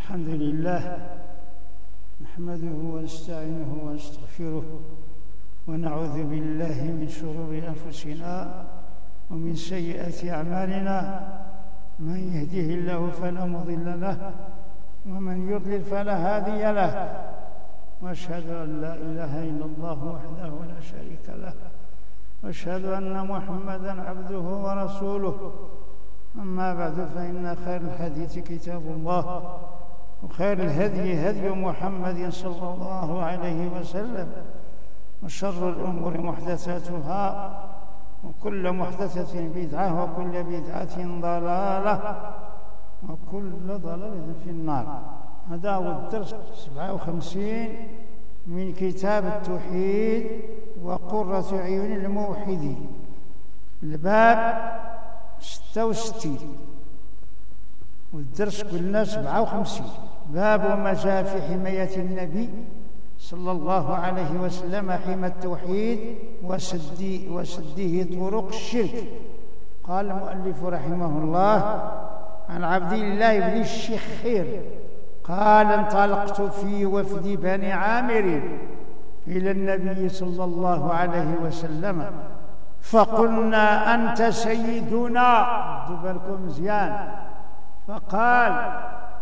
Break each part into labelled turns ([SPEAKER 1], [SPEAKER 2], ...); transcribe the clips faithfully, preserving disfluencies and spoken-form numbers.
[SPEAKER 1] الحمد لله نحمده ونستعينه ونستغفره ونعوذ بالله من شرور أنفسنا ومن سيئات أعمالنا. من يهده الله فلا مضل له ومن يضلل فلا هادي له، وأشهد أن لا إله إلا الله وحده لا شريك له، وأشهد أن محمدًا عبده ورسوله. أما بعد، فإن خير الحديث كتاب الله، وخير الهدي هدي محمد صلى الله عليه وسلم، وشر الأمور محدثاتها، وكل محدثة بدعة، وكل بدعة ضلالة، وكل ضلالة في النار. هذا هو الدرس سبعة وخمسين من كتاب التوحيد وقرة عيون الموحدين، الباب ستة وستين، والدرس قلنا سبعة وخمسين. باب ما جاء في حماية النبي صلى الله عليه وسلم، حمى التوحيد وسد وسده طرق الشرك. قال المؤلف رحمه الله: عن عبد الله بن الشخير قال: انطلقت في وفد بني عامر إلى النبي صلى الله عليه وسلم، فقلنا: أنت سيدنا. خذوا بالكم مزيان. فقال: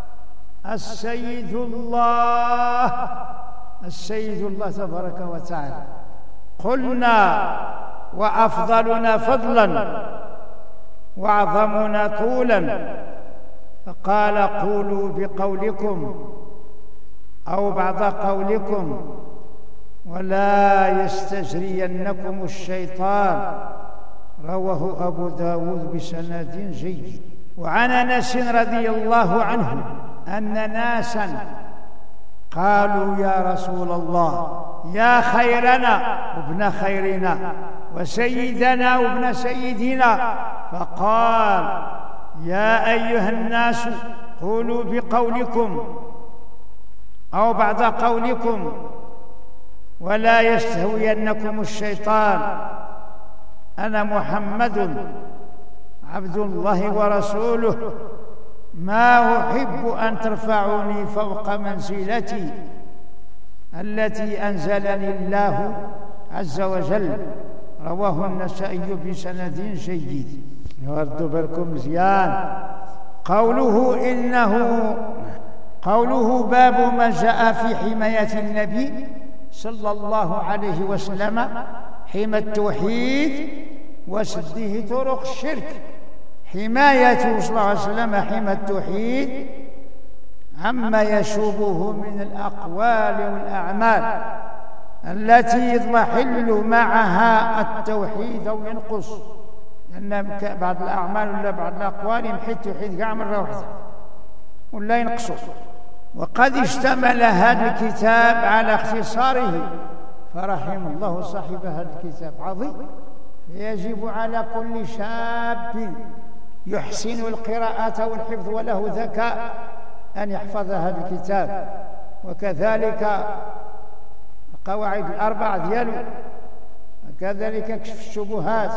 [SPEAKER 1] السيد الله، السيد الله تبارك وتعالى. قلنا: وأفضلنا فضلا وأعظمنا طولا. فقال: قولوا بقولكم أو بعض قولكم، ولا يستجرينكم الشيطان. رواه أبو داود بسند جيد. وعن أنس رضي الله عنه أن ناسا قالوا: يا رسول الله، يا خيرنا وابن خيرنا وسيدنا وابن سيدنا. فقال: يا أيها الناس، قولوا بقولكم أو بعض قولكم، ولا يستهوينكم الشيطان. أنا محمد عبد الله ورسوله، ما أحب أن ترفعوني فوق منزلتي التي أنزلني الله عز وجل. رواه النسائي بسند جيد. يردوا بالكم مزيان. قوله إنه قوله باب ما جاء في حماية النبي صلى الله عليه وسلم، حمى التوحيد وسده طرق الشرك. حمايته صلى الله عليه وسلم حمى التوحيد عما يشوبه من الأقوال والأعمال التي يضمحل معها التوحيد أو ينقص، لأن بعض الأعمال ولا بعض الأقوال يمحي التوحيد كاع مرة واحدة ولا ينقصه. وقد اشتمل هذا الكتاب على اختصاره، فرحم الله صاحب هذا الكتاب عظيم. يجب على كل شاب يحسن القراءة والحفظ وله ذكاء أن يحفظ هذا الكتاب، وكذلك القواعد الأربع ديالو، وكذلك كشف الشبهات،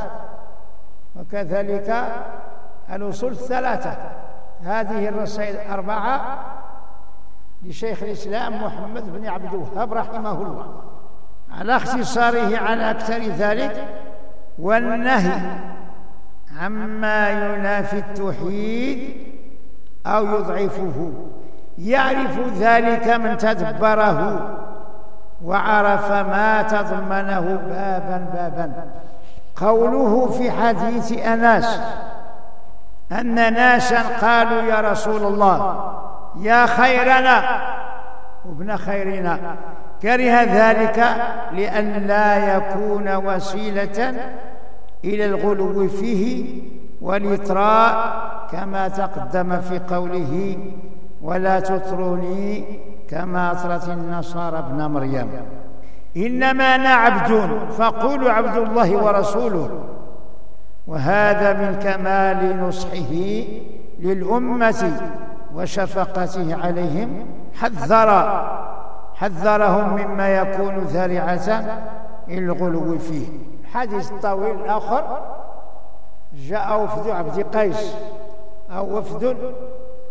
[SPEAKER 1] وكذلك الأصول الثلاثة. هذه الرسائل الأربعة لشيخ الإسلام محمد بن عبد الوهاب رحمه الله، على اختصاره على أكثر ذلك، والنهي عما ينافي التوحيد أو يضعفه. يعرف ذلك من تدبره وعرف ما تضمنه بابا بابا. قوله في حديث أنس أن ناسا قالوا: يا رسول الله، يا خيرنا وابن خيرنا، كره ذلك لأن لا يكون وسيلة إلى الغلو فيه والإطراء، كما تقدم في قوله: ولا تطروني كما أطرت النصارى ابن مريم. إنما أنا عبد فقولوا عبد الله ورسوله. وهذا من كمال نصحه للأمة وشفقته عليهم، حذر حذرهم مما يكون ذريعة إلى الغلو فيه. الحديث الطويل الآخر: جاء وفد عبد قيس أو وفد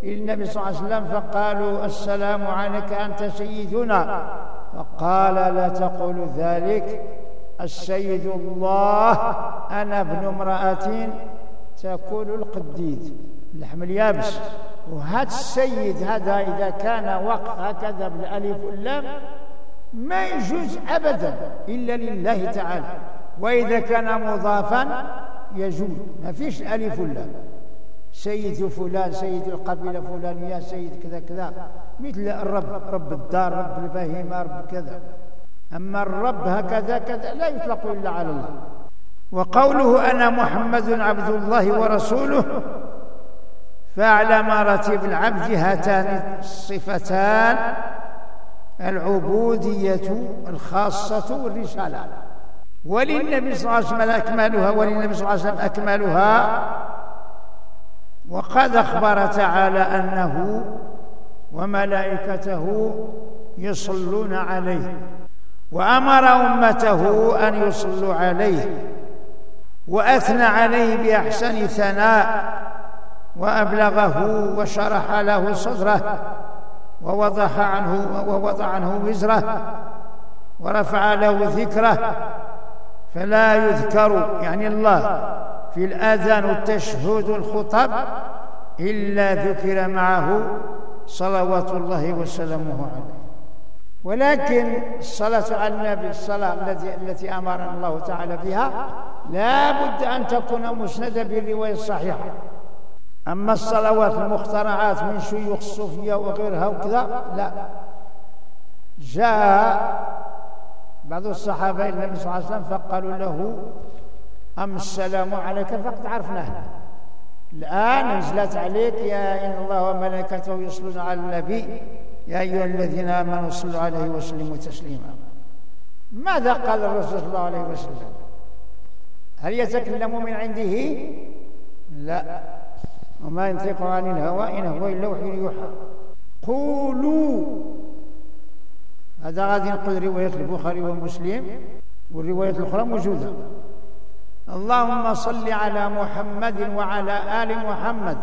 [SPEAKER 1] إلى النبي صلى الله عليه وسلم فقالوا السلام عليك أنت سيدنا، فقال لا تقولوا ذلك، السيد الله، أنا ابن امرأة تأكل القديد اللحم اليابس. وهذا السيد هذا إذا كان وقف هكذا بالألف واللام ما يجوز أبدا إلا لله تعالى، وإذا كان مضافا يجوز، ما فيش الألف واللام. سيد فلان، سيد القبيلة فلانية، سيد كذا كذا، مثل الرب، رب الدار، رب البهيمة، رب كذا. أما الرب هكذا كذا لا يطلق إلا على الله. وقوله أنا محمد عبد الله ورسوله، فأعلى مراتب العبد هاتان الصفتان، العبودية الخاصة والرسالة. وللنبي صلى الله عليه وسلم أكملها، وللنبي صلى الله عليه وسلم أكملها. وقد أخبر تعالى أنه وملائكته يصلون عليه، وأمر أمته أن يصلوا عليه، وأثنى عليه بأحسن ثناء، وأبلغه وشرح له صدره، ووضع عنه ووضع عنه وزره، ورفع له ذكره، فلا يذكر يعني الله في الآذان والتشهد والخطب إلا ذكر معه صلوات الله وسلامه عليه. ولكن الصلاة على النبي، الصلاة التي التي أمرنا الله تعالى بها، لا بد أن تكون مسندة بالرواية الصحيحة. أما الصلوات المخترعات من شيوخ الصوفية وغيرها وكذا لا. جاء بعض الصحابة إلى النبي صلى الله عليه وسلم فقالوا له أم السلام عليك، فقد عرفناه، الآن نزلت عليك يا إن الله وملائكته يصلون على النبي يا أيها الذين آمنوا صلوا عليه وسلموا تسليما. ماذا قال الرسول صلى الله عليه وسلم؟ هل يتكلم من عنده؟ لا، وما ينطق عن الهوى إن هو إلا وحي يوحى. قولوا، هذا غادي نقول رواية البخاري ومسلم، والرواية الأخرى موجودة. اللهم صل على محمد وعلى آل محمد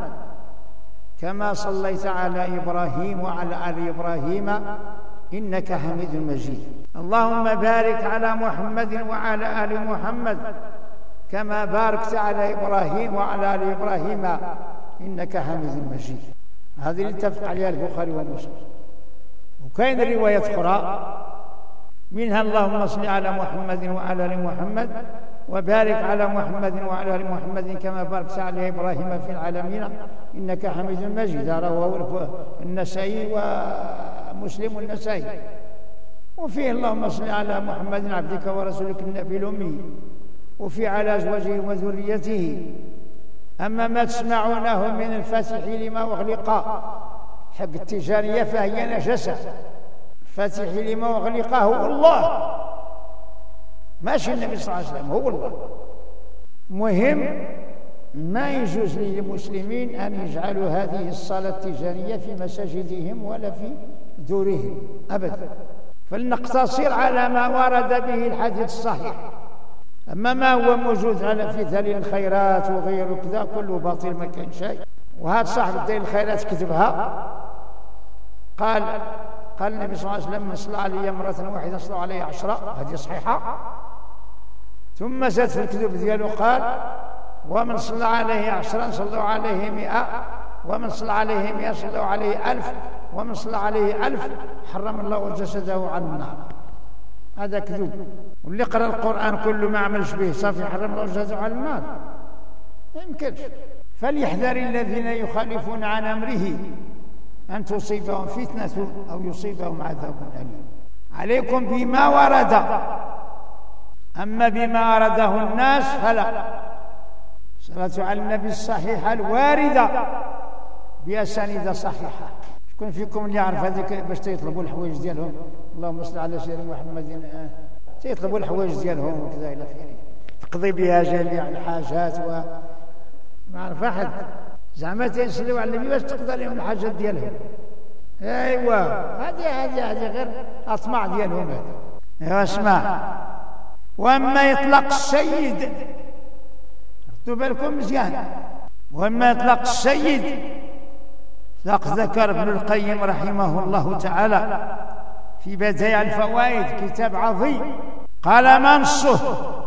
[SPEAKER 1] كما صليت على إبراهيم وعلى آل إبراهيم إنك حميد مجيد. اللهم بارك على محمد وعلى آل محمد كما باركت على إبراهيم وعلى آل إبراهيم إنك حميد مجيد. هذه اللي اتفق عليها البخاري ومسلم. وكاين رواية أخرى منها اللهم صل على محمد وعلى آل محمد وبارك على محمد وعلى آل محمد كما باركت على إبراهيم في العالمين إنك حميد مجيد. رواه النسائي ومسلم والنسائي. وفيه اللهم صل على محمد عبدك ورسولك النبي الأمي، وفي على أزواجه وذريته. أما ما تسمعونه من الفاتح لما أغلق حق التجارية فهي نجسة. الفاتح لما أغلق هو الله، ماشي النبي صلى الله عليه وسلم، هو الله. مهم ما يجوز للمسلمين أن يجعلوا هذه الصلاة التجارية في مساجدهم ولا في دورهم أبدا، فلنقتصر على ما ورد به الحديث الصحيح. أما ما هو موجود على في دليل الخيرات وغيره كذا كله باطل، ما كان شيء. وهذا صاحب دليل الخيرات كتبها، قال قال النبي صلى الله عليه وسلم من صلى علي مرة واحدة صلى عليه عشرة، هذه صحيحة. ثم زاد في الكتب دياله قال ومن صلى عليه عشرا صلوا عليه مئة، ومن صلى عليه مئة صلوا عليه ألف، ومن صلى عليه ألف حرم الله جسده على النار. هذا كذوب. واللي قرأ القرآن كله ما عملش به صافي حرم الله جسده على النار، ما يمكنش. فليحذر الذين يخالفون عن أمره أن تصيبهم فتنة أو يصيبهم عذاب أليم. عليكم بما ورد، أما بما ورده الناس فلا. صلاة على النبي الصحيحة الواردة بأسانيد صحيحة. شكون فيكم اللي يعرف هذيك باش تيطلبوا الحوايج ديالهم؟ اللهم صل على سيدنا محمد. تيطلبوا الحوايج ديالهم وكذا إلى آخره، تقضي بها جميع الحاجات. و ما عرف أحد زعما تيصلوا على النبي باش تقضى لهم الحاجات ديالهم. ايوا هذه هذه هذه غير اطماع ديالهم هذا. ايوا اسمع. واما يطلق السيد، ردوا بالكم مزيان، واما يطلق السيد ذكر ابن القيم رحمه الله تعالى في بدائع الفوائد كتاب عظيم، قال ما نصه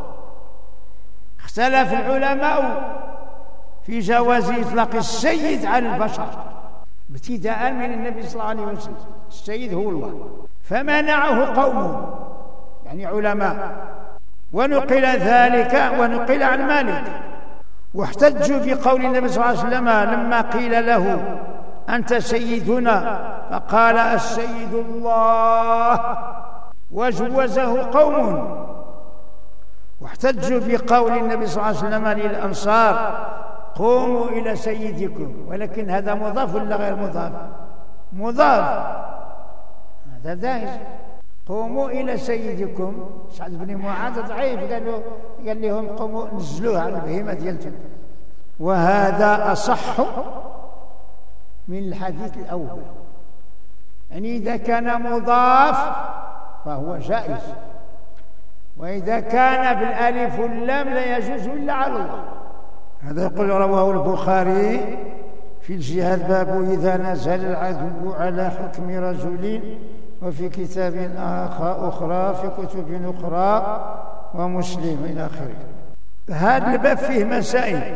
[SPEAKER 1] اختلف العلماء في جواز إطلاق السيد على البشر ابتداء من النبي صلى الله عليه وسلم. السيد هو الله، فمنعه قومه يعني علماء، ونقل ذلك ونقل عن مالك، واحتجوا بقول النبي صلى الله عليه وسلم لما قيل له أنت سيدنا فقال السيد الله، وجوزه قوم. واحتجوا بقول النبي صلى الله عليه وسلم للأنصار قوموا إلى سيدكم، ولكن هذا مضاف ولا غير مضاف؟ مضاف، هذا دايز. قوموا إلى سيدكم. سعد بن معاذ ضعيف، قال له قال لهم قوموا نزلوه على البهيمة ديالكم. وهذا أصح من الحديث الأول، يعني إذا كان مضاف فهو جائز، وإذا كان بالألف واللام لا يجوز إلا على الله. هذا يقول رواه البخاري في الجهاد باب إذا نزل العدو على حكم رجل، وفي كتاب أخرى في كتب أخرى ومسلم إلى آخره. هذا الباب فيه مسائل.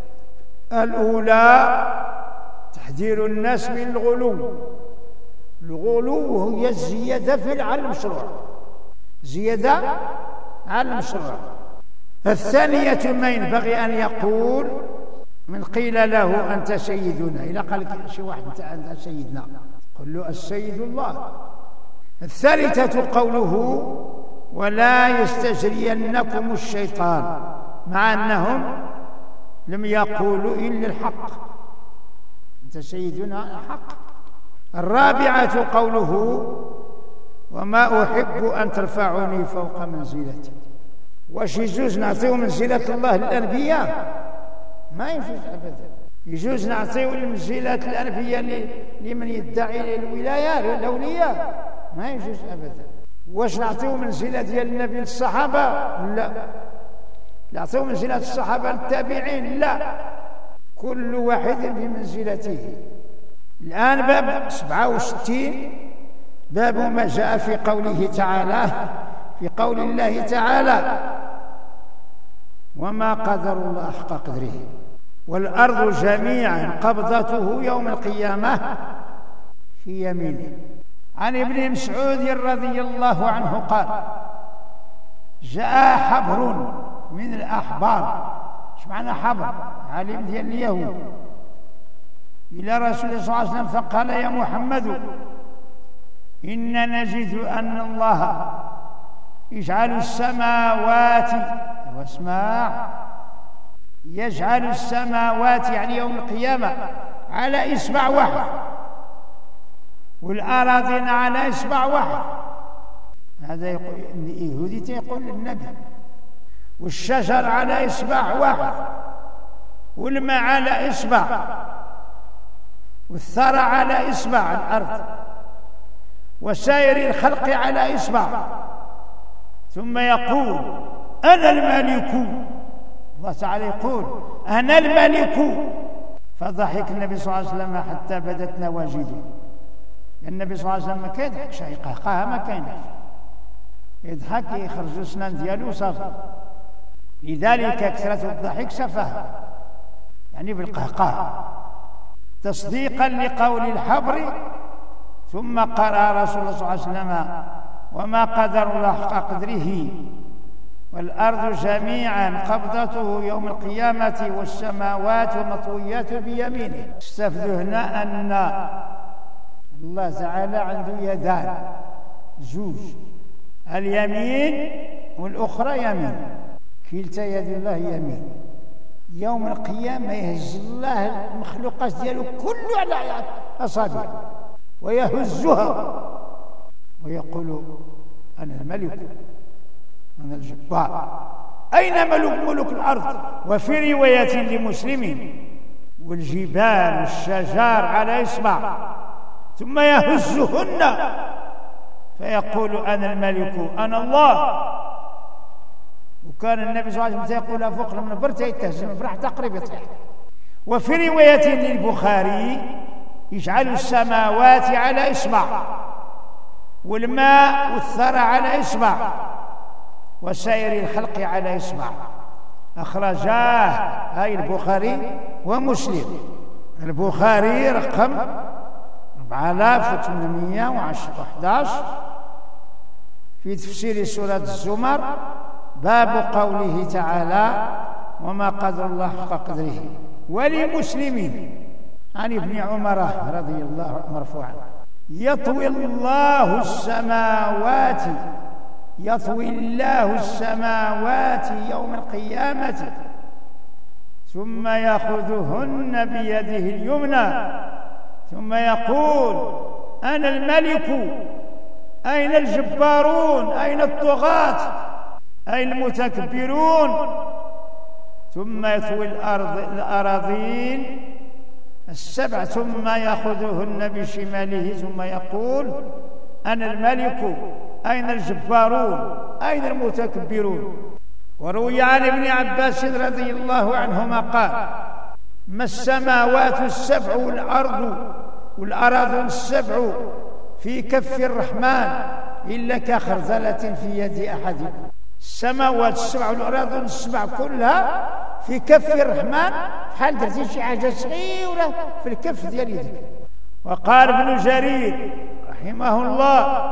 [SPEAKER 1] الأولى تحذير الناس من الغلو. الغلو هي الزيادة في على المشروع، زيادة على المشروع. الثانية ما ينبغي أن يقول من قيل له أنت سيدنا، إذا قال شي واحد أنت سيدنا قل له السيد الله. الثالثة قوله ولا يستجرينكم الشيطان، مع أنهم لم يقولوا إلا الحق، أنت سيدنا حق. الرابعة قوله وما أحب أن ترفعني فوق منزلتي. واش يجوز نعطيه منزلة الله للأنبياء؟ ما يجوز أبدا. يجوز نعطيه منزلة الأنبياء لمن يدعي الولاية الأولياء؟ ما يجوز أبدا. واش نعطيه منزلة ديال النبي للصحابة؟ لا. نعطيه منزلة الصحابة للتابعين؟ لا. كل واحد بمنزلته. الآن باب سبعة وستين، باب ما جاء في قوله تعالى، في قول الله تعالى وما قدر الله حق قدره والأرض جميعا قبضته يوم القيامة في يمينه. عن ابن مسعود رضي الله عنه قال جاء حبر من الأحبار، ايش معنى حبر؟ عالم ديال اليهود، إلى رسول الله صلى الله عليه وسلم فقال يا محمد إن نجد أن الله يجعل السماوات واسمع يجعل السماوات يعني يوم القيامة على إصبع واحد، والأراضين على إصبع واحد. هذا يقول اليهودي يقول للنبي. والشجر على إصبع واحد، والماء على إصبع، والثرى على إصبع الأرض، وسائر الخلق على إصبع. ثم يقول أنا الملك. الله تعالى يقول أنا الملك. فضحك النبي صلى الله عليه وسلم حتى بدت نواجذه. النبي صلى الله عليه وسلم ما كيضحكش، قهقه ما كاينش، يضحك يخرج السنان ديالو صافي. لذلك كثرة الضحك سفاهة، يعني بالقهقه. تصديقا لقول الحبر ثم قرأ رسول الله صلى الله عليه وسلم وما قدر الله حق قدره والأرض جميعا قبضته يوم القيامة والسماوات مطويات بيمينه. استفدوا هنا أن الله تعالى عنده يدان زوج، اليمين والأخرى يمين، كلتا يد الله يمين. يوم القيامة يهز الله المخلوقات ديالو كله على أصابعه ويهزها ويقول أنا الملك أنا الجبار. أين ملك ملك الأرض؟ وفي رواية لمسلم والجبال والشجار على إصبع، ثم يهزهن فيقول أنا الملك أنا الله. وكان النبي صلى الله عليه وسلم يقول فوق المنبر تيتهز المنبر حتى قريب يطيح. وفي رواية للبخاري يجعل السماوات على إصبع والماء والثرى على إصبع وسائر الخلق على إصبع. أخرجاه أي البخاري ومسلم. البخاري رقم أربعة آلاف وثمانمائة وأحد عشر في تفسير سورة الزمر، باب قوله تعالى وما قدر الله حق قدره. ولمسلمين عن ابن عمر رضي الله عنه مرفوعا: يطوي الله السماوات يطوي الله السماوات يوم القيامة ثم يأخذهن بيده اليمنى ثم يقول أنا الملك، أين الجبارون، أين الطغاة، أين المتكبرون؟ ثم يطوي الأرض الأراضين السبع ثم يأخذهن بشماله ثم يقول أنا الملك، أين الجبارون، أين المتكبرون؟ وروي عن ابن عباس رضي الله عنهما قال: ما السماوات السبع والأرض والأراض السبع في كف الرحمن إلا كخردلة في يد أحدكم. السماوات السبع والأراض السبع كلها في كف الرحمن، بحال درتي شي حاجة صغيرة في الكف ديال يدك. وقال ابن جرير رحمه الله: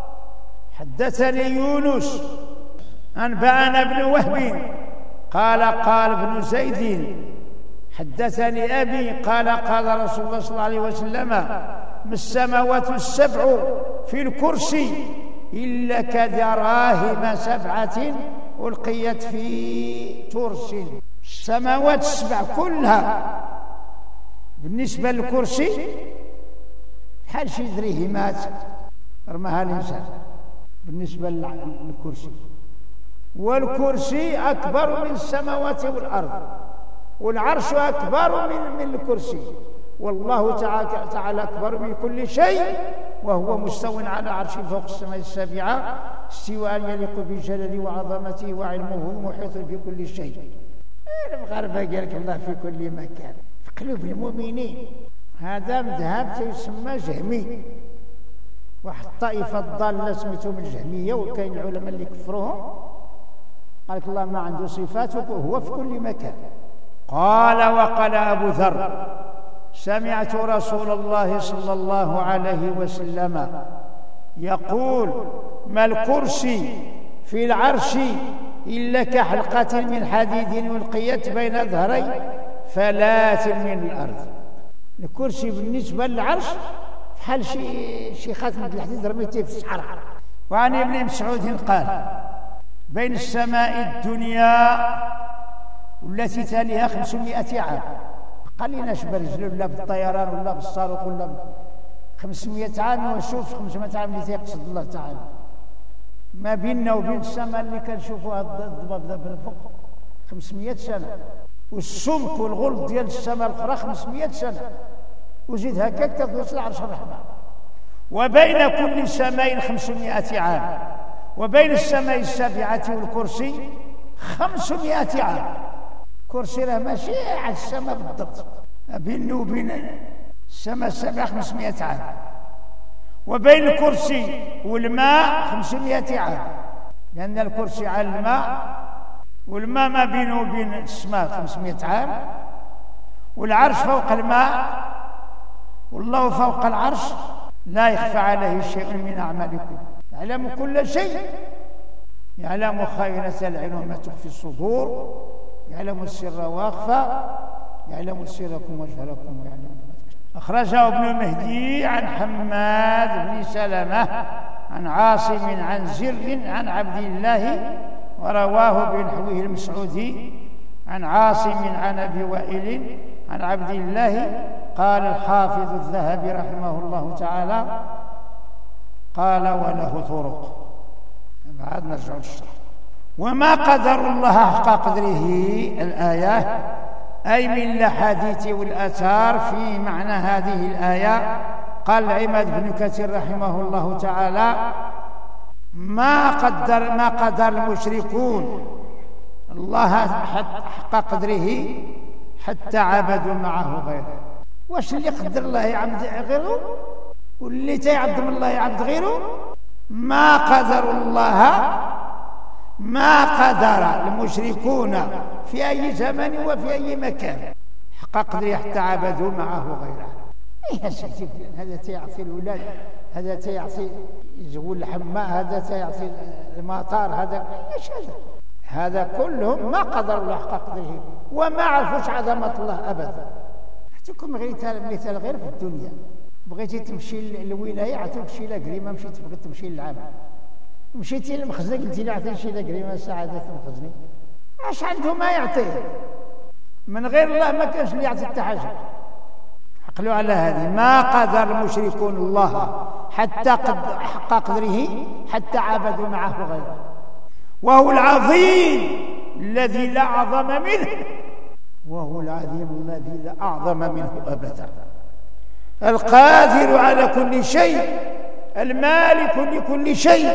[SPEAKER 1] حدثني يونس أنبأنا ابن وهب قال قال ابن زيد حدثني أبي قال قال رسول الله صلى الله عليه وسلم: ما السماوات السبع في الكرسي إلا كدراهم سبعة ألقيت في ترس. السماوات السبع كلها بالنسبة للكرسي بحال شي دريهمات رماها الإنسان بالنسبة للكرسي. والكرسي أكبر من السماوات والأرض، والعرش أكبر من من الكرسي، والله تعالى أكبر من كل شيء، وهو مستو على عرشه فوق السماء السابعة استواء يليق بجلاله وعظمته وعلمه محيط بكل شيء. المغاربة قال لك الله في كل مكان في قلوب المؤمنين. هذا مذهب يسمى جهمي، واحد الطائفة الضالة سميتهم الجهمية، وكاين العلماء اللي كفروهم قال لك الله ما عنده صفات وهو في كل مكان. قال وقال أبو ذر: سمعت رسول الله صلى الله عليه وسلم يقول: ما الكرسي في العرش إلا كحلقة من حديد ألقيت بين ظهري فلاة من الأرض. الكرسي بالنسبة للعرش بحال شي شي خاتم الحديد رميتيه في الصحراء. وعن ابن مسعود قال: بين السماء الدنيا والتي تليها خمسمائة عام. قليناش برجل ولا بالطيران ولا بالصاروخ ولا خمسمائة عام، ونشوف خمسمائة عام اللي تيقصد الله تعالى. ما بيننا وبين السماء اللي كنشوفوها الضباب ذا بالفوق خمسمائة سنة، والسمك والغلط ديال السماء الأخرى خمسمائة سنة، وزيد هكاك تدوس العرش الرحمن. وبين كل سماء خمسمائة عام، وبين السماء السابعة والكرسي خمسمائة عام. كرسي راه ماشي على السماء بالضبط، بينه وبين السماء السابعة خمسمائة عام، وبين الكرسي والماء خمسمائة عام، لأن الكرسي على الماء والماء ما بينه وبين السماء خمسمائة عام، والعرش فوق الماء، والله فوق العرش لا يخفى عليه شيء من أعمالكم، يعلم كل شيء، يعلم خائنة العين وما تخفي الصدور، يعلم السر واخفى، يعلم سركم وجهركم ويعلم. أخرجه ابن مهدي عن حماد بن سلمة عن عاصم عن زر عن عبد الله، ورواه بنحوه المسعودي عن عاصم عن أبي وائل عن عبد الله. قال الحافظ الذهبي رحمه الله تعالى: قال وله طرق. بعد نرجع للشرح. وما قدر الله حق قدره الآية، أي من الأحاديث والآثار في معنى هذه الآية. قال عماد بن كثير رحمه الله تعالى: ما قدر ما قدر المشركون الله حق قدره حتى عبدوا معه غيره. واش اللي قدر الله يعبد غيره واللي تيعظم الله يعبد غيره؟ ما قدر الله ما قدر المشركون في أي زمن وفي أي مكان حق قدره حتى عبدوا معه غيره. إيه سيدي، هذا تيعطي الولاد، هذا تيعطي زغول الحماء، هذا تيعطي المطار، هذا ايش هذا؟ هذا كلهم ما قدر الله حق قدره وما عرفوش عظمة الله أبدا. أعطيكم غير مثال غير في الدنيا، بغيتي تمشي للولاية عطوك شي لاكريمة، مشيت بغيت تمشي للعمل، مشيتي للمخزن قلتي لي عطيني شي لاكريمة سعادة المخزني، اش عنده ما يعطيه؟ من غير الله ما كانش اللي يعطي حتى حاجة. عقلوا على هذه. ما قدر المشركون الله حتى قد حق قدره حتى عبدوا معه غيره، وهو العظيم الذي لا أعظم منه، وهو العظيم الذي لا أعظم منه أبدا، القادر على كل شيء، المالك لكل شيء،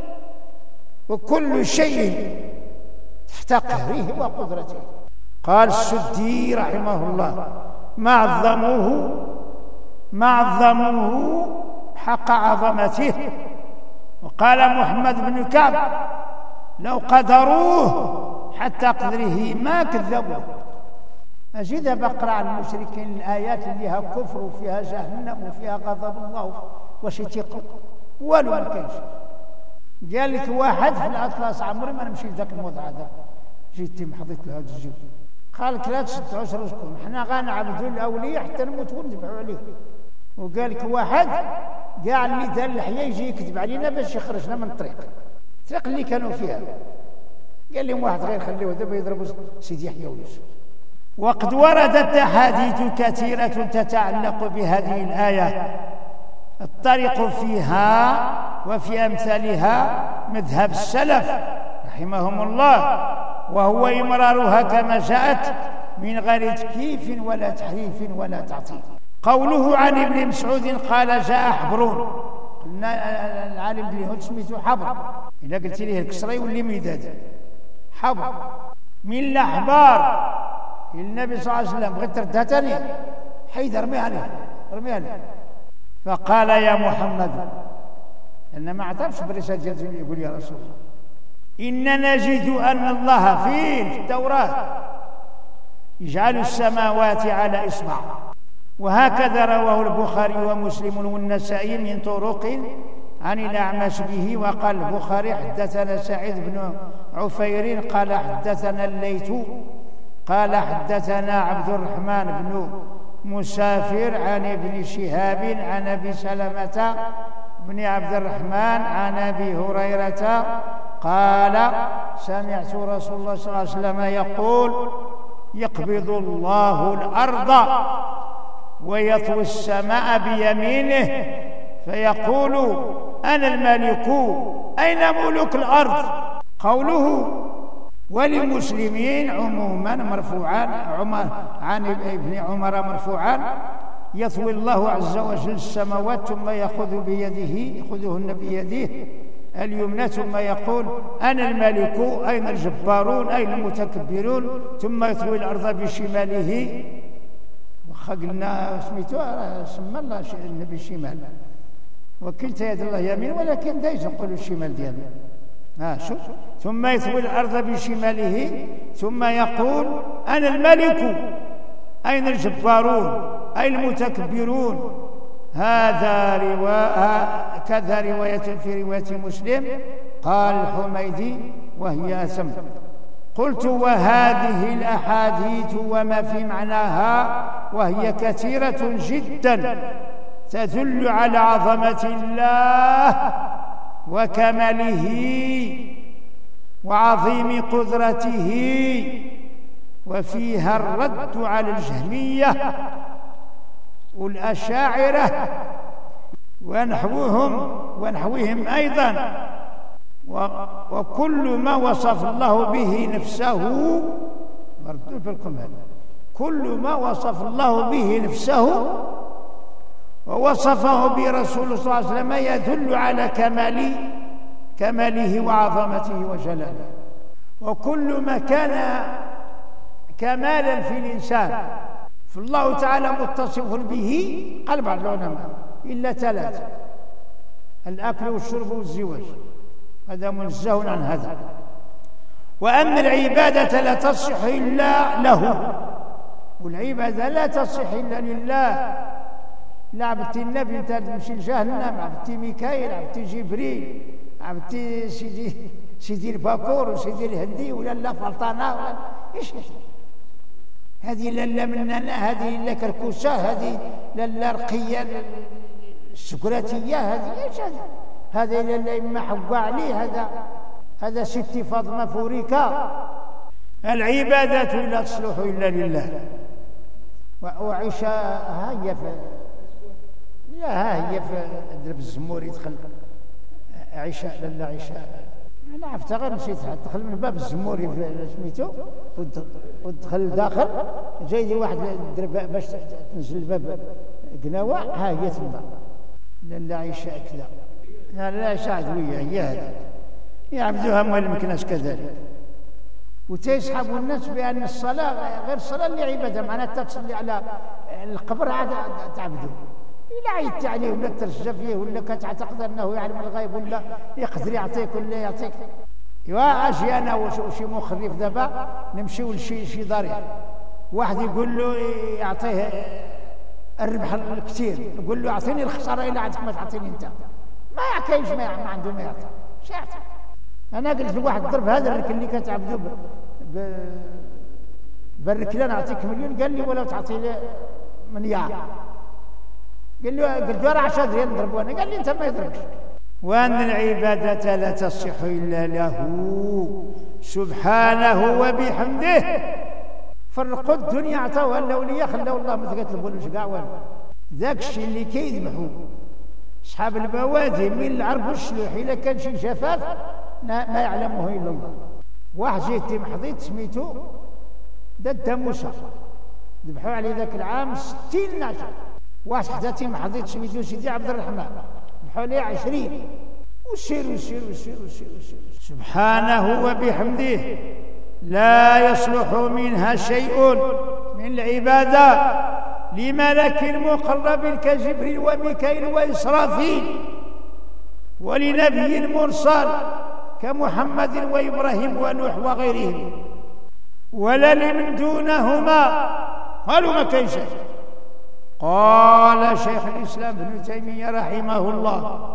[SPEAKER 1] وكل شيء تحت قهره وقدرته. قال السدي رحمه الله: ما عظموه ما عظموه حق عظمته. وقال محمد بن كعب: لو قدروه حتى قدره ما كذبوه. أجي دابا اقرا على المشركين الآيات اللي فيها كفر وفيها جهنم وفيها غضب الله، واش يتيقوا؟ والو ما كاينش. قال لك واحد في الأطلس: عمري ما نمشي لذاك الموضع هذا، جيت محضيت له هذا الجو، قال لك لا تشدعوش راسكم، حنا غنعبدوا الاولياء حتى نموتوا ونذبحوا عليه. وقال لك واحد كاع اللي دار الحياه يجي يكذب علينا باش يخرجنا من الطريق الطريق اللي كانوا فيها. قال لهم واحد غير خليوه دابا يضربوا سيدي يحيى ويوسف. وقد وردت احاديث كثيره تتعلق بهذه الايه، الطريق فيها وفي امثالها مذهب السلف رحمهم الله، وهو إمرارها كما جاءت من غير تكييف ولا تحريف ولا تعطيل. قوله عن ابن مسعود قال: جاء حبرون. قلنا العالم اليهود سميته حبر، إلا قلت ليه الكسرى يولي مداد. حبر من الأحبار النبي صلى الله عليه وسلم: بغيت تردها تاني حيد ارميها عليه ارميها عليه. فقال: يا محمد، لأن ما اعترفش بالرسالة ديالو، يقول: يا رسول الله، إننا نجد أن الله في التوراة يجعل السماوات على إصبع. وهكذا رواه البخاري ومسلم والنسائي من طرق عن الأعمش به. وقال البخاري: حدثنا سعيد بن عفير قال حدثنا الليث قال حدثنا عبد الرحمن بن مسافر عن ابن شهاب عن أبي سلمة بن عبد الرحمن عن أبي هريرة قال: سمعت رسول الله صلى الله عليه وسلم يقول: يقبض الله الأرض ويطوي السماء بيمينه فيقول: أنا الملك، أين ملوك الأرض؟ قوله وللمسلمين عموما مرفوعا عن ابن عمر مرفوعا: يطوي الله عز وجل السماوات ثم يأخذ بيده يأخذهن بيده اليمنى ثم يقول: أنا الملك، أين الجبارون، أين المتكبرون؟ ثم يطوي الأرض بشماله. وخا قلنا سميتو سمى الله النبي الشمال، وكلتا يد الله يمين، ولكن دايز نقولوا الشمال ديالو. ها شوف: ثم يطوي الأرض بشماله ثم يقول: أنا الملك، أين الجبارون، أين المتكبرون؟ هذا رواية كذا رواية في رواية مسلم. قال الحميدي وهي أتم. قلت: وهذه الأحاديث وما في معناها وهي كثيرة جدا تدل على عظمة الله وكماله وعظيم قدرته، وفيها الرد على الجهمية والأشاعرة ونحوهم ونحوهم أيضا. وكل ما وصف الله به نفسه، ردوا بالكم هذا، كل ما وصف الله به نفسه ووصفه برسول صلى الله عليه وسلم يدل على كمال كماله وعظمته وجلاله. وكل ما كان كمالا في الإنسان فالله تعالى متصف به قال بعض العلماء إلا ثلاثة: الأكل والشرب والزواج، هذا منزه عن هذا. وأن العبادة لا تصح إلا له، والعبادة لا تصح إلا لله. لا عبدتي النبي انت تمشي لجهنم، عبدتي ميكائيل، عبدتي جبريل، عبدتي سيدي سيدي الباكور وسيدي الهندي ولا لا فلطانة ولا ايش هذه؟ لا مننا، هذه لا كركوسة، هذه لا رقية السكراتية، هذه ايش هذا؟ هذا لا إما حوا عليه، هذا هذا ستي فاطمة فوريكا. العبادة لا تصلح إلا لله. وعيشة ها هي في لا ها هي في درب الزمور يدخل عشاء لا عشاء انا عرفت غير نسيتها، دخل من باب الزموري سميتو ودخل داخل جاي لي واحد درب باش تنزل الباب قناوه، ها هي تما لا عشاء كذا، لا لا عشاء عدويه هي هذه يعبدوها مال المكناس كذلك. وتيسحبوا الناس بان الصلاه غير الصلاه اللي عباده، معناتها تصلي على القبر عاد تعبدوا، إلا عيدت عليه ولا ترجى فيه ولا كتعتقد أنه يعلم الغيب ولا يقدر يعطيك ولا يعطيك. إيوا أجي أنا وشي مخرف دابا نمشيو لشي شي ضريح، واحد يقول له يعطيه الربح الكثير، يقول له أعطيني الخسارة إلا عندك ما تعطيني أنت، ما كاينش ما عنده ما يعطي، اش يعطي؟ أنا قلت لواحد ضرب هذا الركن اللي كتعبدو ب بالركلة نعطيك مليون، قال لي ولو تعطي لي مليار. قال له قلت له راه عشرة ريال نضربوا انا، قال لي انت ما يضربش. وان العباده لا تصح الا له سبحانه وبحمده. فرقوا الدنيا عطاوها الاولياء، خلاو الله ما تقتلبولوش كاع والو. ذاك الشيء اللي كيذبحوا اصحاب البوادي من العرب والشلوح الا كان شي جفاف ما يعلمه الا الله. واحد جيتي محضيت سميتو دد موسى، ذبحوا عليه ذاك العام ستين ناجح. واحد حداتي محضيت سميتو سيدي عبد الرحمن، ذبحوا عليه عشرين. وسير وسير وسير وسير وسير. سبحانه وبحمده لا يصلح منها شيء من العبادة لملك مقرب كجبريل وميكائيل وإسرافيل، ولنبي مرسل كمحمد وإبراهيم ونوح وغيرهم، ولا لمن دونهما. قالوا ما كاين شيء. قال شيخ الإسلام ابن تيمية رحمه الله: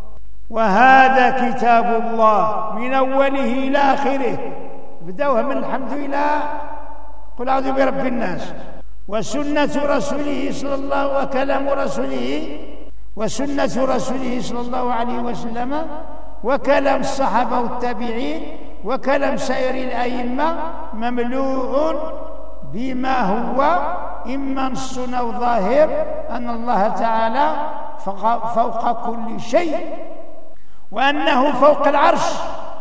[SPEAKER 1] وهذا كتاب الله من أوله إلى آخره، بدأوها من الحمد لله قل أعوذ برب الناس، وسنة رسوله صلى الله وكلام رسوله وسنة رسوله صلى الله عليه وسلم وكلام الصحابة والتابعين وكلام سائر الأئمة مملوء بما هو إما نص أو ظاهر أن الله تعالى فوق كل شيء، وأنه فوق العرش،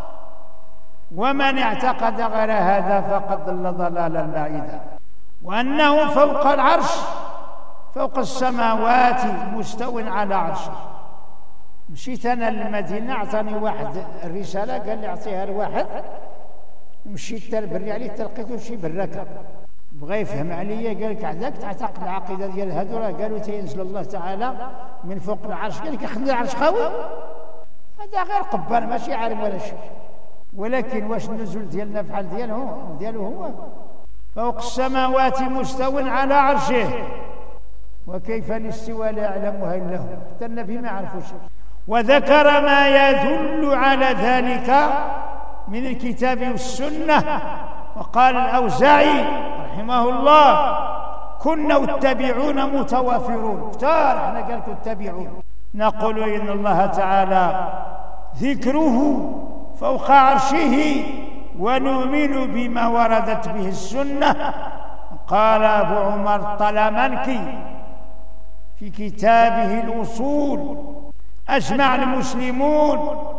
[SPEAKER 1] ومن اعتقد غير هذا فقد ضل ضلالا بعيدا. وأنه فوق العرش فوق السماوات مستو على عرشه. مشيت أنا للمدينة، أعطاني واحد الرسالة قال لي أعطيها لواحد، مشيت بري عليه تلقيته شي بركة، بغى يفهم عليا قال لك عندك تعتقد العقيدة ديال هادو راه قالوا تينزل الله تعالى من فوق العرش، قال لك خلي العرش خاوي، هذا غير قبان ماشي عالم ولا شيء. ولكن واش النزول ديالنا بحال ديالو ديالو هو فوق السماوات مستو على عرشه، وكيف الاستواء لا يعلمها الا هو، حتى النبي ما عرفوش. وذكر ما يدل على ذلك من الكتاب والسنه. وقال الأوزاعي رحمه الله: كنا التابعون متوافرون، كتار احنا قال لكم التابعون. نقول إن الله تعالى ذكره فوق عرشه، ونؤمن بما وردت به السنة. قال أبو عمر الطلمنكي في كتابه الأصول: أجمع المسلمون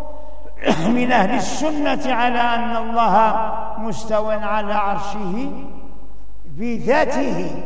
[SPEAKER 1] من أهل السنة على أن الله مستو على عرشه بذاته،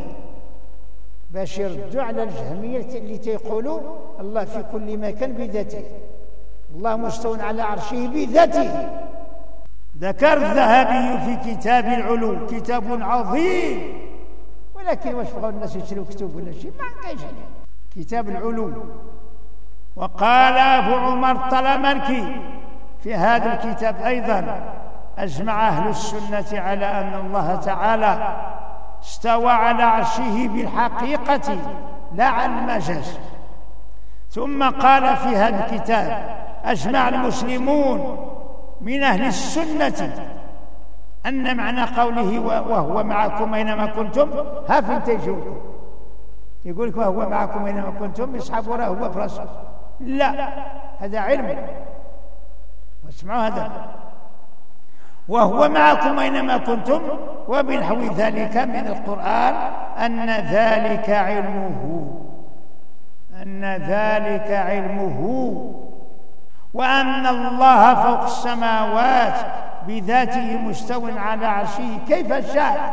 [SPEAKER 1] باش يردوا على الجهمية اللي تيقولوا الله في كل مكان بذاته. الله مستو على عرشه بذاته. ذكر الذهبي في كتاب العلو، كتاب عظيم ولكن واش بغاو الناس يشريو كتب ولا شيء؟ ما كاينش كتاب العلو. وقال أبو عمر الطلمنكي في هذا الكتاب أيضا: أجمع أهل السنة على أن الله تعالى استوى على عرشه بالحقيقة لا على المجاز. ثم قال في هذا الكتاب: أجمع المسلمون من أهل السنة أن معنى قوله وهو معكم أينما كنتم ها فانتجوكم. يقول لك وهو معكم أينما كنتم يسحب وراه هو براسه، لا، هذا علم. واسمعوا هذا: وهو معكم أينما كنتم، وبنحو ذلك من القرآن أن ذلك علمه أن ذلك علمه وأن الله فوق السماوات بذاته مستو على عرشه كيف شاء.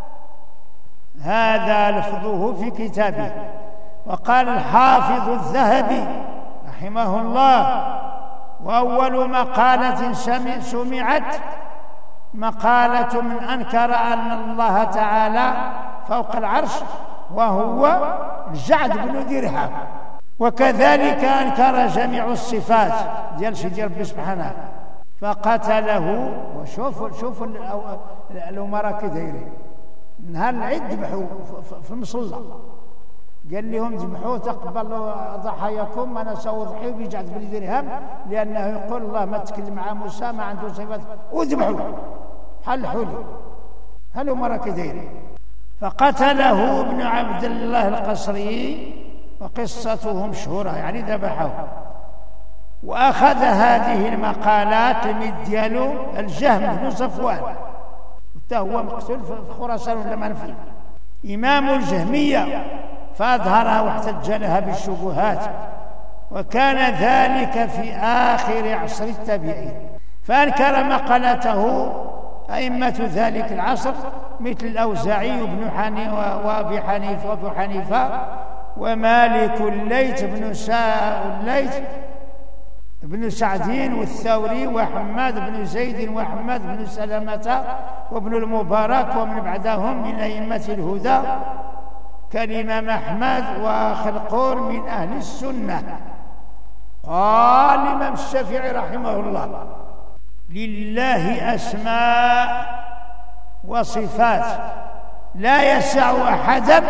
[SPEAKER 1] هذا لفظه في كتابه. وقال الحافظ الذهبي رحمه الله: وأول مقالة سمعت مقالة من أنكر أن الله تعالى فوق العرش وهو الجعد بن درهم. وكذلك أنكر جميع الصفات ديال سيدي ربي سبحانه فقتله. وشوفوا شوفوا الأمراء كي دايرين. نهار العيد ذبحوا في المصلى، قال لهم ذبحوا تقبلوا ضحاياكم، انا ساضحي بجعد بن درهم لانه يقول الله ما تكلم مع موسى ما عنده صفات، وذبحوا بحال الحولي. هلو راك دايرين. فقتله ابن عبد الله القصري وقصته مشهوره، يعني ذبحه. واخذ هذه المقالات من ديالو الجهم بن صفوان، حتى هو مقتول في خراسان ولا منفي، امام الجهميه، فأظهرها واحتج لها بالشبهات. وكان ذلك في آخر عصر التابعين، فأنكر مقالته أئمة ذلك العصر مثل الأوزاعي وابن حنيفة وأبي حنيفة وأبو حنيفة ومالك الليث بن الليث بن سعدين والثوري وحماد بن زيد وحماد بن سلمة وابن المبارك ومن بعدهم من أئمة الهدى كالإمام أحمد وخلقون من أهل السنة. قال الإمام الشافعي رحمه الله: لله أسماء وصفات لا يسع أحدا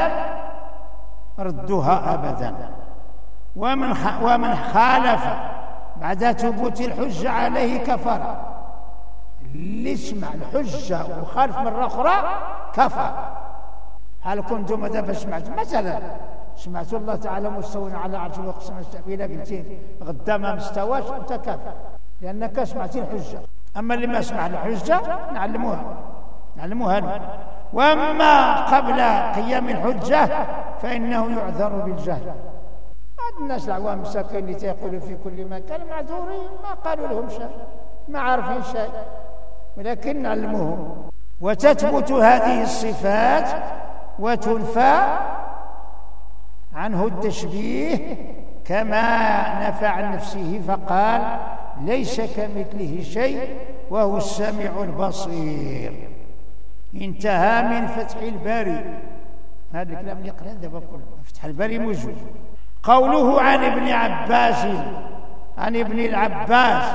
[SPEAKER 1] ردها أبدا، ومن ومن خالف بعد ثبوت الحجة عليه كفر. اللي يسمع الحجة وخالف مرة أخرى كفر. هل كنتم دابا سمعتوا مثلا سمعتوا الله تعالى مستوى على عرشه وقسم التأويل قلتين غدا ما مستواش انت كافر لانك سمعتي الحجه. اما اللي ما سمع الحجه نعلموها نعلموها له. واما قبل قيام الحجه فانه يعذر بالجهل. هاد الناس العوام مساكين اللي تيقولوا في كل مكان معذورين، ما قالوا لهم شيء، ما عارفين شيء، ولكن نعلموهم. وتثبت هذه الصفات وتنفى عنه التشبيه كما نفى عن نفسه فقال: ليس كمثله شيء وهو السميع البصير. انتهى من فتح الباري. هذا الكلام اللي قرأ دابا كله فتح الباري موجود. قوله عن ابن عباس عن ابن العباس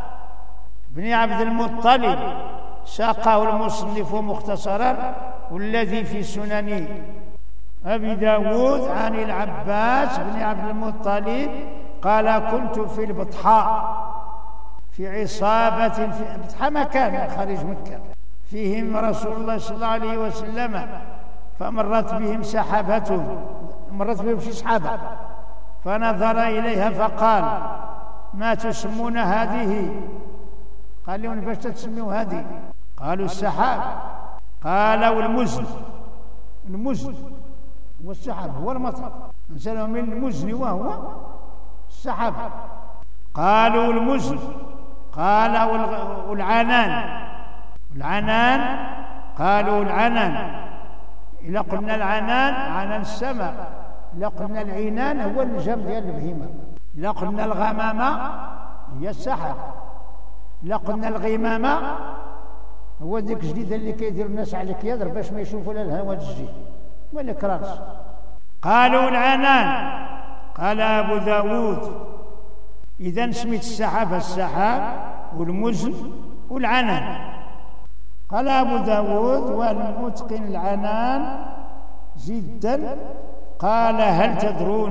[SPEAKER 1] بن عبد المطلب ساقه المصنف مختصرا، والذي في سنن أبي داود عن العباس بن عبد المطلب قال: كنت في البطحاء في عصابة في البطحاء مكان خارج مكة فيهم رسول الله صلى الله عليه وسلم، فمرت بهم سحابة، مرت بهم شي سحابة، فنظر إليها فقال: ما تسمون هذه؟ قال لهم: باش تسميوا هذه؟ قالوا: السحاب. قالوا: المزن. المزن هو السحاب، هو المطر، نسألهم من المزن وهو السحاب. قالوا: المزن. قال: والعنان. العنان. قالوا: العنان. إذا قلنا العنان عنان السماء، إذا قلنا العنان هو الجم ديال البهيمة، إذا قلنا الغمامة هي السحاب، إذا قلنا الغمامة هو ذيك الجديدة اللي كيدير الناس على الكيادر باش ما يشوفوا لا الهواء الجديد، والإكراس. قالوا العنان. قال أبو داود إذا سميت السحاب السحاب والمزن والعنان. قال أبو داود والمتقن العنان جدا. قال هل تدرون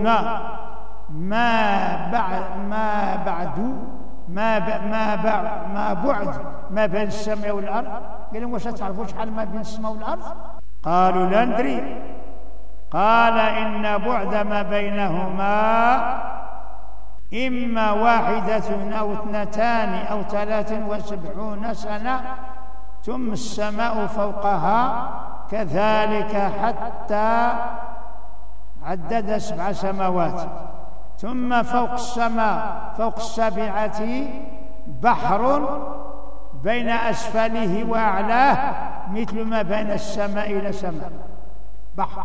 [SPEAKER 1] ما بعد ما بعد ما ب... ما بعد ما بعد ما بين السماء والأرض؟ قال لهم واش تعرفوا شحال ما بين السماء والأرض؟ قالوا لا ندري. قال إن بعد ما بينهما إما واحدة أو اثنتان أو ثلاث وسبعون سنة ثم السماء فوقها كذلك حتى عدد سبع سماوات ثم فوق السماء فوق السابعة بحر بين أسفله وأعلاه مثل ما بين السماء إلى السماء. بحر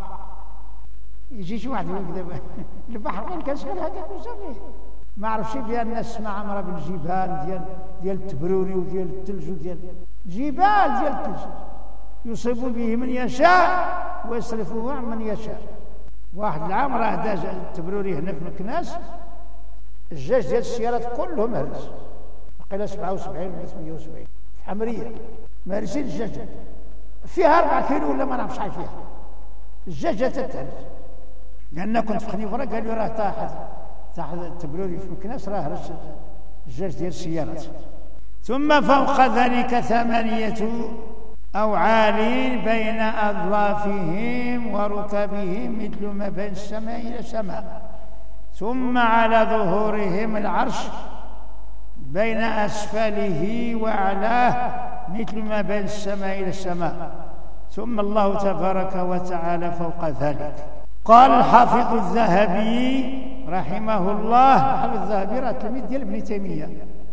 [SPEAKER 1] يجي شي واحد يقول البحر وين كنسال هكا بزاف ما عرفش فيها الناس ما عمرها بالجبال ديال ديال التبروري وديال الثلج وديال جبال ديال الثلج يصيب به من يشاء ويصرفه عن من يشاء. واحد العام راه دا التبروري هنا في مكناس الجاج ديال السيارات كلهم هرس قيل سبعة وسبعين ولا ثمانية وسبعين في حمريه مارسين الجاج فيها أربعة كيلو ولا ما نعرف شحال فيها الجاجة تتهرس. لأن كنت في خنيفرة قال لي راه طاحت طاحت التبروري في مكناس راه هرس الجاج ديال السيارات. ثم فوق ذلك ثمانية أوعال بين أظلافهم وركبهم مثل ما بين السماء إلى السماء. ثم على ظهورهم العرش بين أسفله وأعلاه مثل ما بين السماء إلى السماء. ثم الله تبارك وتعالى فوق ذلك. قال الحافظ الذهبي رحمه الله. الحافظ الذهبي راه تلميذ ديال ابن تيمية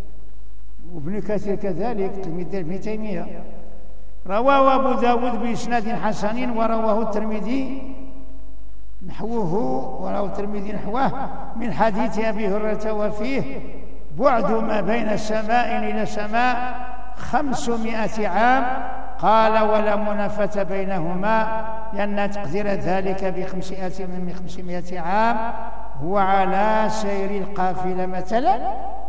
[SPEAKER 1] وابن كثير كذلك تلميذ ديال ابن تيمية. رواه أبو داود بإسناد حسن ورواه الترمذي نحوه ورواه الترمذي نحوه من حديث أبي هريرة وفيه بعد ما بين سماء إلى سماء خمسمائة عام. قال ولا منافة بينهما لأن تقدير ذلك بخمسمائة من خمسمائة عام هو على سير القافلة مثلا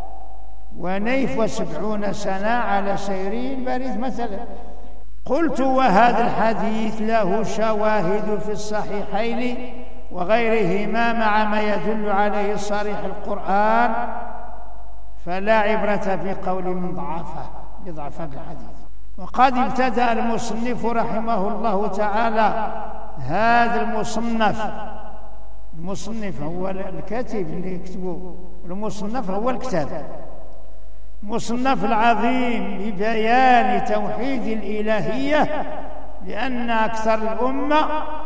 [SPEAKER 1] ونيف وسبعون سنة على سير البريد مثلا. قلت وهذا الحديث له شواهد في الصحيحين وغيرهما مع ما يدل عليه صريح القرآن فلا عبرة بقول من ضعفه يضعف هذا الحديث. وقد ابتدأ المصنف رحمه الله تعالى هذا المصنف. المصنف هو الكاتب اللي يكتبه والمصنف هو الكتاب. مصنف العظيم ببيان توحيد الإلهية لأن أكثر الأمة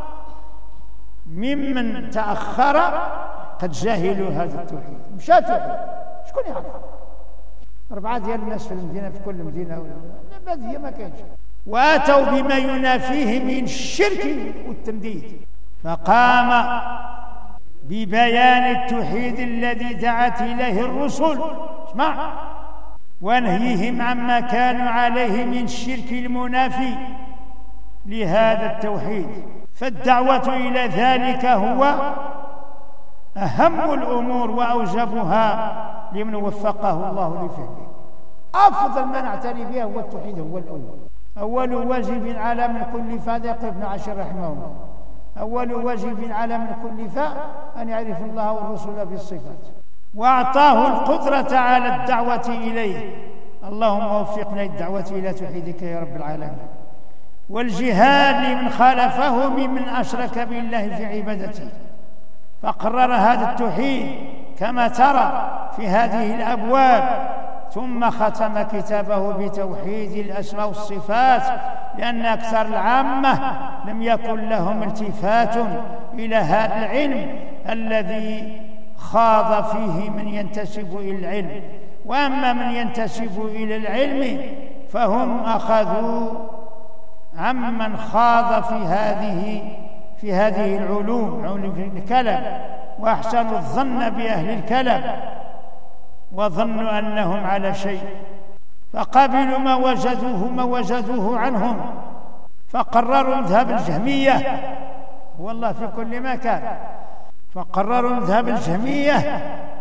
[SPEAKER 1] ممن تأخر قد جاهلوا هذا التوحيد. مشى توحيد شكون يعرف؟ أربعة ديال الناس في المدينة في كل مدينة بادية ما كانش واتوا بما ينافيه من الشرك والتمديد. فقام ببيان التوحيد الذي دعت إليه الرسل اسمع ونهيهم عما كانوا عليه من الشرك المنافي لهذا التوحيد. فالدعوة إلى ذلك هو أهم الأمور وأوجبها لمن وفقه الله لفعله. أفضل ما نعتني به هو التوحيد هو الأول. أول واجب على من كل فاء يقول ابن عاشر رحمه الله أول واجب على من كل فاء أن يعرف الله والرسول بالصفات وأعطاه القدرة على الدعوة إليه. اللهم وفقنا للدعوة إلى توحيدك يا رب العالمين. والجهاد لمن خالفه ممن أشرك بالله في عبادته. فقرر هذا التوحيد كما ترى في هذه الأبواب. ثم ختم كتابه بتوحيد الأسماء والصفات لأن أكثر العامة لم يكن لهم التفات إلى هذا العلم الذي خاض فيه من ينتسب إلى العلم. وأما من ينتسب إلى العلم فهم أخذوا عمن خاض في هذه في هذه العلوم علوم الكلام وأحسنوا الظن بأهل الكلام وظنوا أنهم على شيء فقبلوا ما وجدوه ما وجدوه عنهم. فقرروا مذهب الجهمية هو الله في كل مكان. فقرروا مذهب الجهمية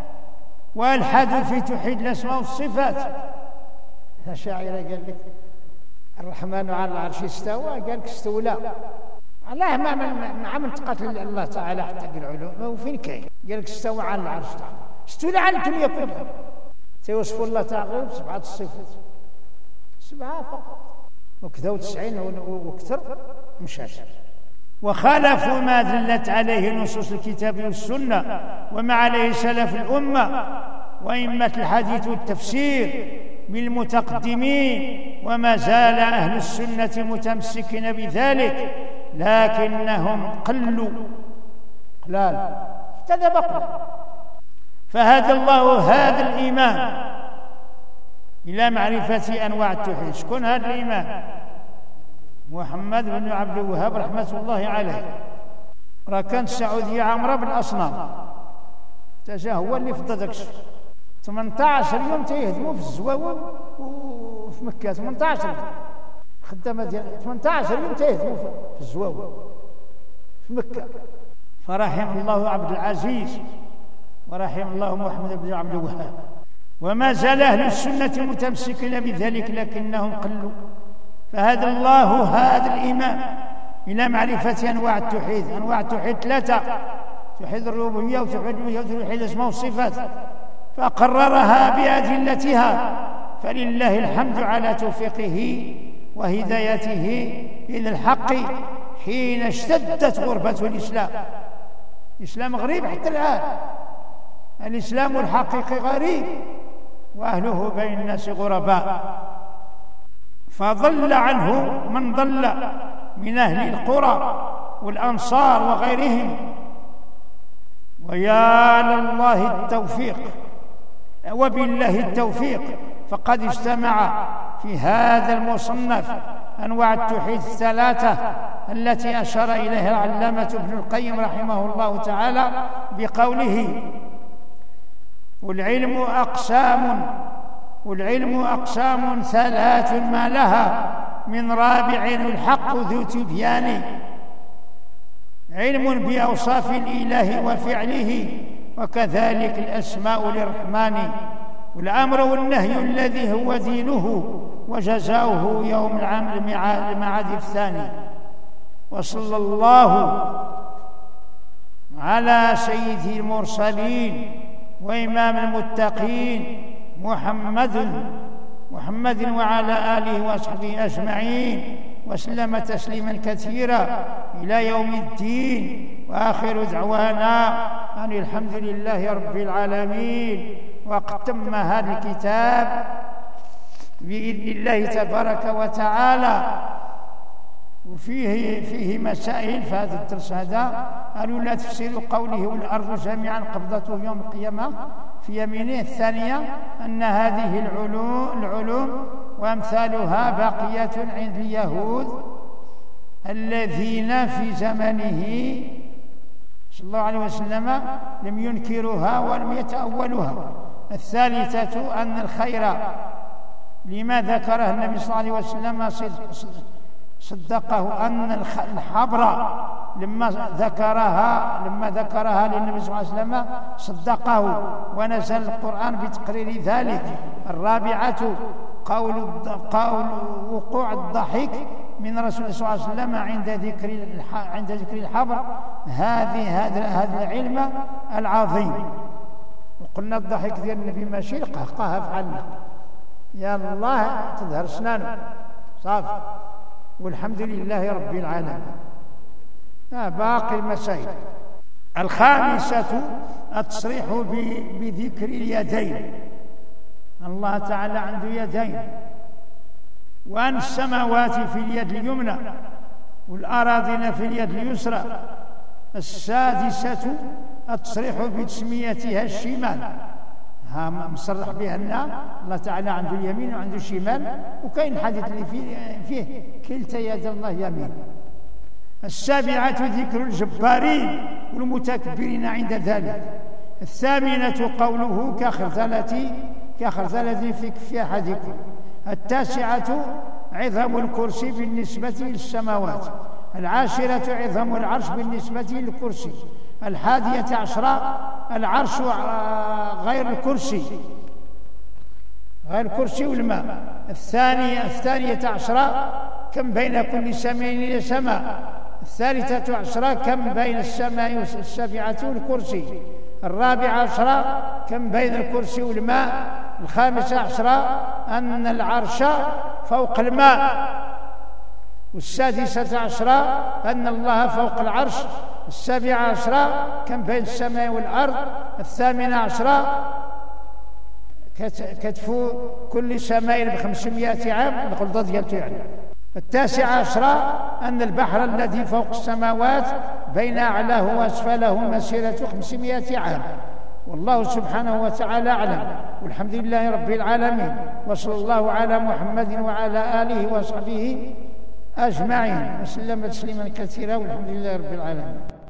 [SPEAKER 1] والحدوا في توحيد الأسماء والصفات. الأشاعرة قال لك الرحمن على العرش استوى، قال لك استولى. الله ما من عمل تقاتل الله تعالى حتى العلوم، هو فين كاين؟ قال لك استوى على العرش تعالى، استولى على الدنيا كلها. توصف الله تعالى بسبعة الصفات، سبعة فقط، وكذا وتسعين وكثر مشاش. وخالفوا ما دلت عليه نصوص الكتاب والسنة وما عليه سلف الأمة وأئمة الحديث والتفسير بالمتقدمين، وما زال أهل السنة متمسكين بذلك، لكنهم قلوا قلال ابتدى بقى. فهدى الله هذا الإمام إلى معرفة أنواع التوحيد. شكون هذا الإمام؟ محمد بن عبد الوهاب رحمة الله عليه. راه كانت السعودية عامرة بالأصنام، تجاه هو اللي فضى داك الشيء. ثمانية عشر يوم تيهدموا في الزواوي وفي مكة، ثمانية عشر خدامة ديال ثمانية عشر يوم تيهدموا في الزواوي في مكة. فرحم الله عبد العزيز ورحم الله محمد بن عبد الوهاب. وما زال أهل السنة متمسكين بذلك لكنهم قلوا. فهدى الله هذا الإمام إلى معرفة أنواع التوحيد. أنواع التوحيد ثلاثة: توحيد الربوبية وتوحيد الألوهية وتوحيد الأسماء والصفات، فقررها بأدلتها. فلله الحمد على توفيقه وهدايته إلى الحق حين اشتدت غربة الإسلام. الإسلام غريب حتى الآن، الإسلام الحقيقي غريب وأهله بين الناس غرباء. فضل عنه من ضل من أهل القرى والأنصار وغيرهم. ويا لله التوفيق وبالله التوفيق، فقد اجتمع في هذا المصنف أنواع التوحيد الثلاثة التي أشار إليها العلامة ابن القيم رحمه الله تعالى بقوله: والعلم أقسام والعلم أقسام ثلاث ما لها من رابع الحق ذو تبيان. علم بأوصاف الإله وفعله، وكذلك الأسماء للرحمن، والأمر والنهي الذي هو دينه وجزاؤه يوم المعاد الثاني. وصلى الله على سيد المرسلين وإمام المتقين محمد محمد وعلى آله وصحبه أجمعين، وسلم تسليما كثيرا إلى يوم الدين. وآخر دعوانا أن الحمد لله رب العالمين. وقد تم هذا الكتاب بإذن الله تبارك وتعالى، وفيه فيه مسائل في هذا الدرس. هذا الأولى تفسير قوله: والأرض جميعا قبضته يوم القيامة في يمينه. الثانية أن هذه العلوم, العلوم وأمثالها باقية عند اليهود الذين في زمنه صلى الله عليه وسلم لم ينكروها ولم يتأولوها. الثالثة أن الخير لما ذكره النبي صلى الله عليه وسلم صدقه، أن الحبر لما ذكرها لما ذكرها للنبي صلى الله عليه وسلم صدقه ونزل القرآن بتقرير ذلك. الرابعة قول قول وقوع الضحك من رسول الله صلى الله عليه وسلم عند ذكر عند ذكر الحبر، هذه هذا هذا العلم العظيم. وقلنا الضحك ديال النبي ماشي القهقه فعلنا، يا الله تظهر اسنانه صافي. والحمد لله رب العالمين. باقي المسائل. الخامسة التصريح بذكر اليدين. الله تعالى عنده يدين، وأن السماوات في اليد اليمنى والأراضين في اليد اليسرى. السادسة التصريح بتسميتها الشمال، ها مصرح بها أن الله تعالى عنده اليمين وعنده الشمال، وكاين حديث اللي فيه, فيه كلتا يد الله يمين. السابعة ذكر الجبارين والمتكبرين عند ذلك. الثامنة قوله كخرزلة كخرزلة في كف أحدكم. التاسعة عظم الكرسي بالنسبة للسماوات. العاشرة عظم العرش بالنسبة للكرسي. الحادية عشرة العرش غير الكرسي، غير الكرسي والماء. الثانية الثانية عشرة كم بين كل سماء إلى سماء. الثالثة عشرة كم بين السماء السابعة والكرسي. الرابعة عشرة كم بين الكرسي والماء. الخامسة عشرة أن العرش فوق الماء. والسادسة عشرة أن الله فوق العرش. السابعة عشرة كم بين السماء والأرض. الثامنة عشرة كتفو كل سماء بخمسمائة عام، الغلظة ديالته يعني. التاسعة عشرة أن البحر الذي فوق السماوات بين أعلاه وأسفله مسيرة خمسمائة عام. والله سبحانه وتعالى أعلم، والحمد لله رب العالمين، وصلى الله على محمد وعلى آله وصحبه أجمعين وسلم تسليما كثيرا، والحمد لله رب العالمين.